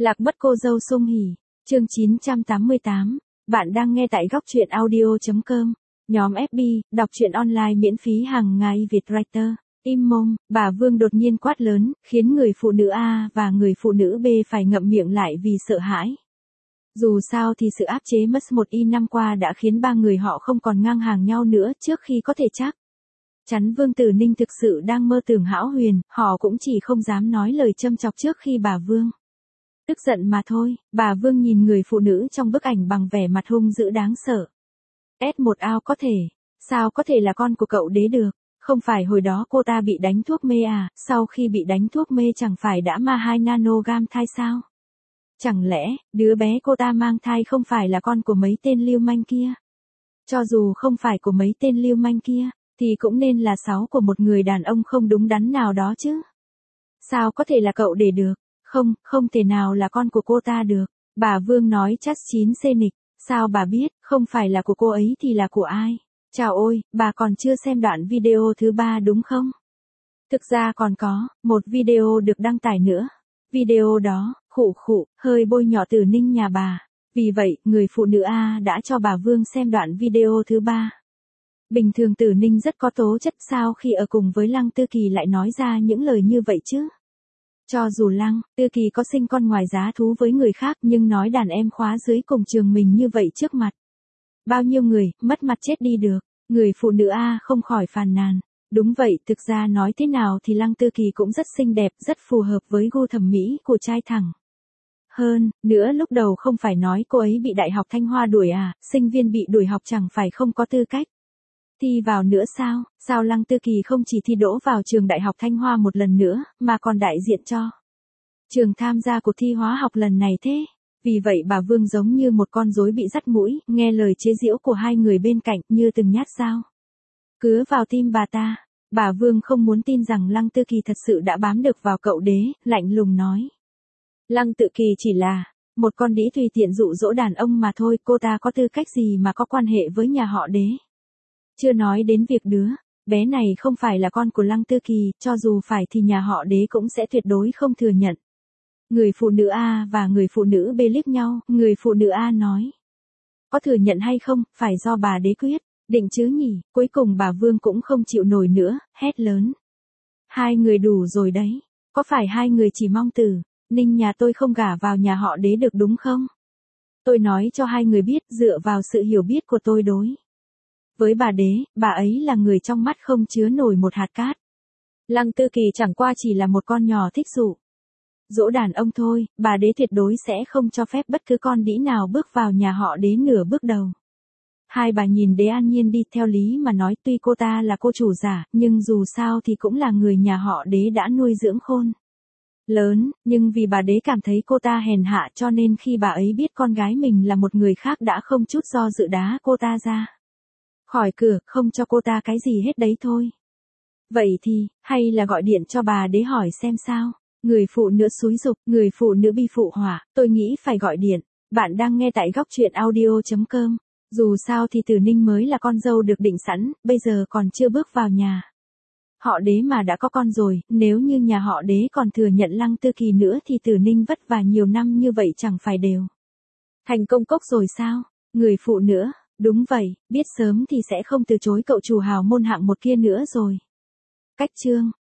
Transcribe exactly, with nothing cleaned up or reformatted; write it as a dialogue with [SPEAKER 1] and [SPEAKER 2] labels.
[SPEAKER 1] Lạc mất cô dâu Sung Hỉ, chương chín trăm tám mươi tám, bạn đang nghe tại góc truyện audio.com, nhóm ép bê, đọc truyện online miễn phí hàng ngày Việt Writer, im mồm, bà Vương đột nhiên quát lớn, khiến người phụ nữ A và người phụ nữ B phải ngậm miệng lại vì sợ hãi. Dù sao thì sự áp chế mất một y năm qua đã khiến ba người họ không còn ngang hàng nhau nữa trước khi có thể chắc chắn Vương Tử Ninh thực sự đang mơ tưởng hão huyền, họ cũng chỉ không dám nói lời châm chọc trước khi bà Vương tức giận mà thôi. Bà Vương nhìn người phụ nữ trong bức ảnh bằng vẻ mặt hung dữ đáng sợ. ét một ao có thể, sao có thể là con của cậu đế được, không phải hồi đó cô ta bị đánh thuốc mê à, sau khi bị đánh thuốc mê chẳng phải đã ma hai nanogam thai sao? Chẳng lẽ, đứa bé cô ta mang thai không phải là con của mấy tên lưu manh kia? Cho dù không phải của mấy tên lưu manh kia, thì cũng nên là sáu của một người đàn ông không đúng đắn nào đó chứ. Sao có thể là cậu để được? Không, không thể nào là con của cô ta được. Bà Vương nói chắc chín xê nịch, sao bà biết, không phải là của cô ấy thì là của ai? Chào ôi, bà còn chưa xem đoạn video thứ ba đúng không? Thực ra còn có, một video được đăng tải nữa. Video đó, khụ khụ, hơi bôi nhọ Tử Ninh nhà bà. Vì vậy, người phụ nữ A đã cho bà Vương xem đoạn video thứ ba. Bình thường Tử Ninh rất có tố chất, sao khi ở cùng với Lăng Tư Kỳ lại nói ra những lời như vậy chứ? Cho dù Lăng Tư Kỳ có sinh con ngoài giá thú với người khác nhưng nói đàn em khóa dưới cùng trường mình như vậy trước mặt bao nhiêu người, mất mặt chết đi được. Người phụ nữ A không khỏi phàn nàn. Đúng vậy, thực ra nói thế nào thì Lăng Tư Kỳ cũng rất xinh đẹp, rất phù hợp với gu thẩm mỹ của trai thẳng. Hơn nữa lúc đầu không phải nói cô ấy bị Đại học Thanh Hoa đuổi à, sinh viên bị đuổi học chẳng phải không có tư cách thi vào nữa sao? Sao Lăng Tư Kỳ không chỉ thi đỗ vào trường Đại học Thanh Hoa một lần nữa, mà còn đại diện cho trường tham gia cuộc thi hóa học lần này thế? Vì vậy bà Vương giống như một con rối bị dắt mũi, nghe lời chế giễu của hai người bên cạnh như từng nhát dao cứa vào tim bà ta. Bà Vương không muốn tin rằng Lăng Tư Kỳ thật sự đã bám được vào cậu đế, lạnh lùng nói. Lăng Tư Kỳ chỉ là một con đĩ tùy tiện dụ dỗ đàn ông mà thôi, cô ta có tư cách gì mà có quan hệ với nhà họ đế? Chưa nói đến việc đứa bé này không phải là con của Lăng Tư Kỳ, cho dù phải thì nhà họ đế cũng sẽ tuyệt đối không thừa nhận. Người phụ nữ A và người phụ nữ B liếc nhau, người phụ nữ A nói. Có thừa nhận hay không, phải do bà đế quyết định chứ nhỉ. Cuối cùng bà Vương cũng không chịu nổi nữa, hét lớn. Hai người đủ rồi đấy, có phải hai người chỉ mong Tử Ninh nhà tôi không gả vào nhà họ đế được đúng không? Tôi nói cho hai người biết, dựa vào sự hiểu biết của tôi đối với bà đế, bà ấy là người trong mắt không chứa nổi một hạt cát. Lăng Tư Kỳ chẳng qua chỉ là một con nhỏ thích dụ dỗ đàn ông thôi, bà đế tuyệt đối sẽ không cho phép bất cứ con đĩ nào bước vào nhà họ đế nửa bước đầu. Hai bà nhìn đế an nhiên đi, theo lý mà nói tuy cô ta là cô chủ giả, nhưng dù sao thì cũng là người nhà họ đế đã nuôi dưỡng khôn lớn, nhưng vì bà đế cảm thấy cô ta hèn hạ cho nên khi bà ấy biết con gái mình là một người khác đã không chút do dự đá cô ta ra khỏi cửa, không cho cô ta cái gì hết đấy thôi. Vậy thì, hay là gọi điện cho bà đế hỏi xem sao? Người phụ nữ xúi giục, người phụ nữ bi phụ hỏa, tôi nghĩ phải gọi điện. Bạn đang nghe tại góc truyện audio.com. Dù sao thì Tử Ninh mới là con dâu được định sẵn, bây giờ còn chưa bước vào nhà họ đế mà đã có con rồi, nếu như nhà họ đế còn thừa nhận Lăng Tư Kỳ nữa thì Tử Ninh vất vả nhiều năm như vậy chẳng phải đều thành công cốc rồi sao? Người phụ nữ, đúng vậy, biết sớm thì sẽ không từ chối cậu chủ hào môn hạng một kia nữa rồi. Cách chương